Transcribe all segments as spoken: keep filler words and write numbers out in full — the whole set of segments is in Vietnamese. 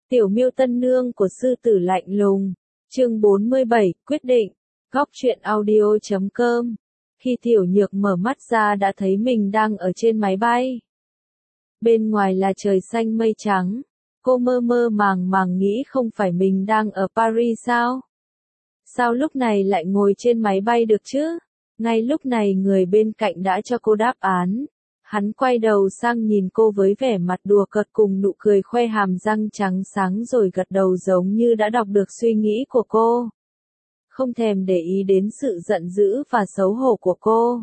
Tiểu Miêu Tân Nương của sư tử lạnh lùng. Chương bốn mươi bảy, quyết định. Góc truyện audio chấm com. Khi Tiểu Nhược mở mắt ra đã thấy mình đang ở trên máy bay. Bên ngoài là trời xanh mây trắng. Cô mơ mơ màng màng nghĩ không phải mình đang ở Paris sao? Sao lúc này lại ngồi trên máy bay được chứ? Ngay lúc này người bên cạnh đã cho cô đáp án. Hắn quay đầu sang nhìn cô với vẻ mặt đùa cợt cùng nụ cười khoe hàm răng trắng sáng rồi gật đầu giống như đã đọc được suy nghĩ của cô. Không thèm để ý đến sự giận dữ và xấu hổ của cô.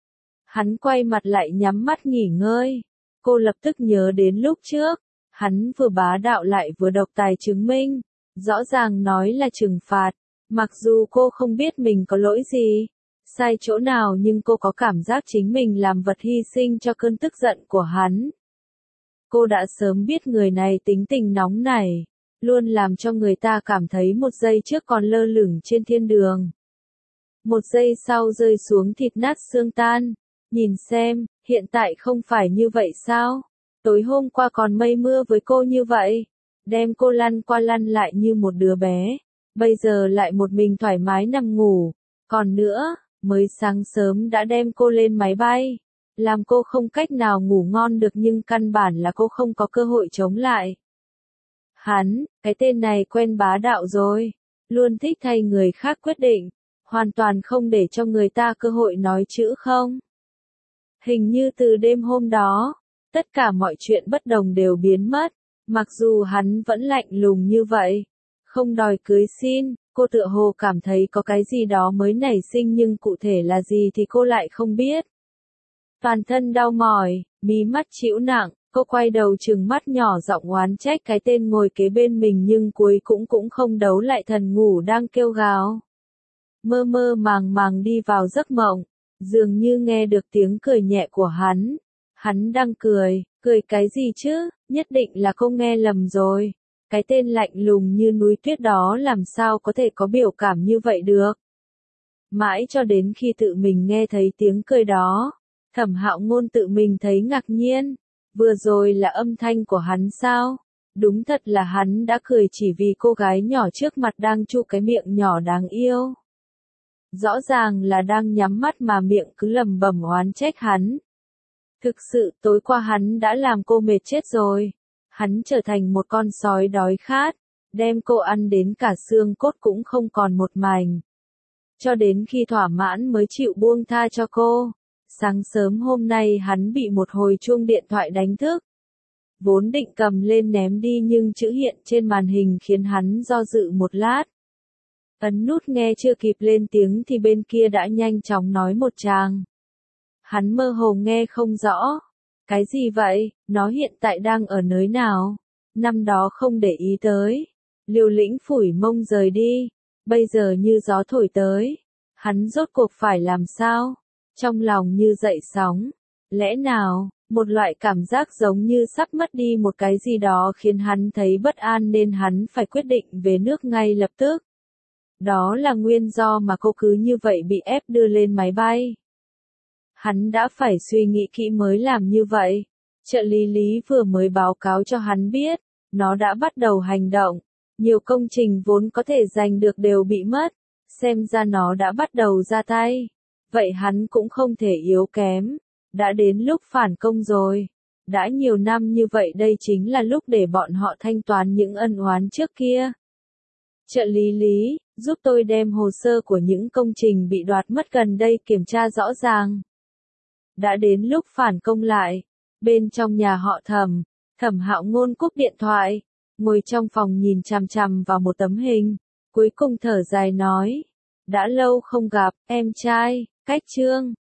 Hắn quay mặt lại nhắm mắt nghỉ ngơi. Cô lập tức nhớ đến lúc trước. Hắn vừa bá đạo lại vừa độc tài chứng minh. Rõ ràng nói là trừng phạt. Mặc dù cô không biết mình có lỗi gì. Sai chỗ nào nhưng cô có cảm giác chính mình làm vật hy sinh cho cơn tức giận của hắn. Cô đã sớm biết người này tính tình nóng nảy, luôn làm cho người ta cảm thấy một giây trước còn lơ lửng trên thiên đường. Một giây sau rơi xuống thịt nát xương tan. Nhìn xem, hiện tại không phải như vậy sao? Tối hôm qua còn mây mưa với cô như vậy, đem cô lăn qua lăn lại như một đứa bé. Bây giờ lại một mình thoải mái nằm ngủ. Còn nữa, mới sáng sớm đã đem cô lên máy bay, làm cô không cách nào ngủ ngon được nhưng căn bản là cô không có cơ hội chống lại. Hắn, cái tên này quen bá đạo rồi, luôn thích thay người khác quyết định, hoàn toàn không để cho người ta cơ hội nói chữ không. Hình như từ đêm hôm đó, tất cả mọi chuyện bất đồng đều biến mất, mặc dù hắn vẫn lạnh lùng như vậy, không đòi cưới xin. Cô tựa hồ cảm thấy có cái gì đó mới nảy sinh nhưng cụ thể là gì thì cô lại không biết. Toàn thân đau mỏi, mí mắt chịu nặng, cô quay đầu trừng mắt nhỏ giọng oán trách cái tên ngồi kế bên mình nhưng cuối cũng cũng không đấu lại thần ngủ đang kêu gào. Mơ mơ màng màng đi vào giấc mộng, dường như nghe được tiếng cười nhẹ của hắn. Hắn đang cười, cười cái gì chứ, nhất định là cô nghe lầm rồi. Cái tên lạnh lùng như núi tuyết đó làm sao có thể có biểu cảm như vậy được. Mãi cho đến khi tự mình nghe thấy tiếng cười đó, Thẩm Hạo Ngôn tự mình thấy ngạc nhiên. Vừa rồi là âm thanh của hắn sao? Đúng thật là hắn đã cười chỉ vì cô gái nhỏ trước mặt đang chu cái miệng nhỏ đáng yêu. Rõ ràng là đang nhắm mắt mà miệng cứ lầm bầm oán trách hắn. Thực sự tối qua hắn đã làm cô mệt chết rồi. Hắn trở thành một con sói đói khát, đem cô ăn đến cả xương cốt cũng không còn một mảnh. Cho đến khi thỏa mãn mới chịu buông tha cho cô. Sáng sớm hôm nay hắn bị một hồi chuông điện thoại đánh thức. Vốn định cầm lên ném đi nhưng chữ hiện trên màn hình khiến hắn do dự một lát. Ấn nút nghe chưa kịp lên tiếng thì bên kia đã nhanh chóng nói một tràng. Hắn mơ hồ nghe không rõ. Cái gì vậy, nó hiện tại đang ở nơi nào? Năm đó không để ý tới. Liều lĩnh phủi mông rời đi. Bây giờ như gió thổi tới. Hắn rốt cuộc phải làm sao? Trong lòng như dậy sóng. Lẽ nào, một loại cảm giác giống như sắp mất đi một cái gì đó khiến hắn thấy bất an nên hắn phải quyết định về nước ngay lập tức. Đó là nguyên do mà cô cứ như vậy bị ép đưa lên máy bay. Hắn đã phải suy nghĩ kỹ mới làm như vậy. Trợ lý Lý vừa mới báo cáo cho hắn biết, nó đã bắt đầu hành động. Nhiều công trình vốn có thể giành được đều bị mất. Xem ra nó đã bắt đầu ra tay. Vậy hắn cũng không thể yếu kém. Đã đến lúc phản công rồi. Đã nhiều năm như vậy đây chính là lúc để bọn họ thanh toán những ân oán trước kia. Trợ lý Lý, giúp tôi đem hồ sơ của những công trình bị đoạt mất gần đây kiểm tra rõ ràng. Đã đến lúc phản công lại. Bên trong nhà họ Thẩm, Thẩm Hạo Ngôn cúp điện thoại, ngồi trong phòng nhìn chằm chằm vào một tấm hình, cuối cùng thở dài nói, đã lâu không gặp, em trai, cách chương.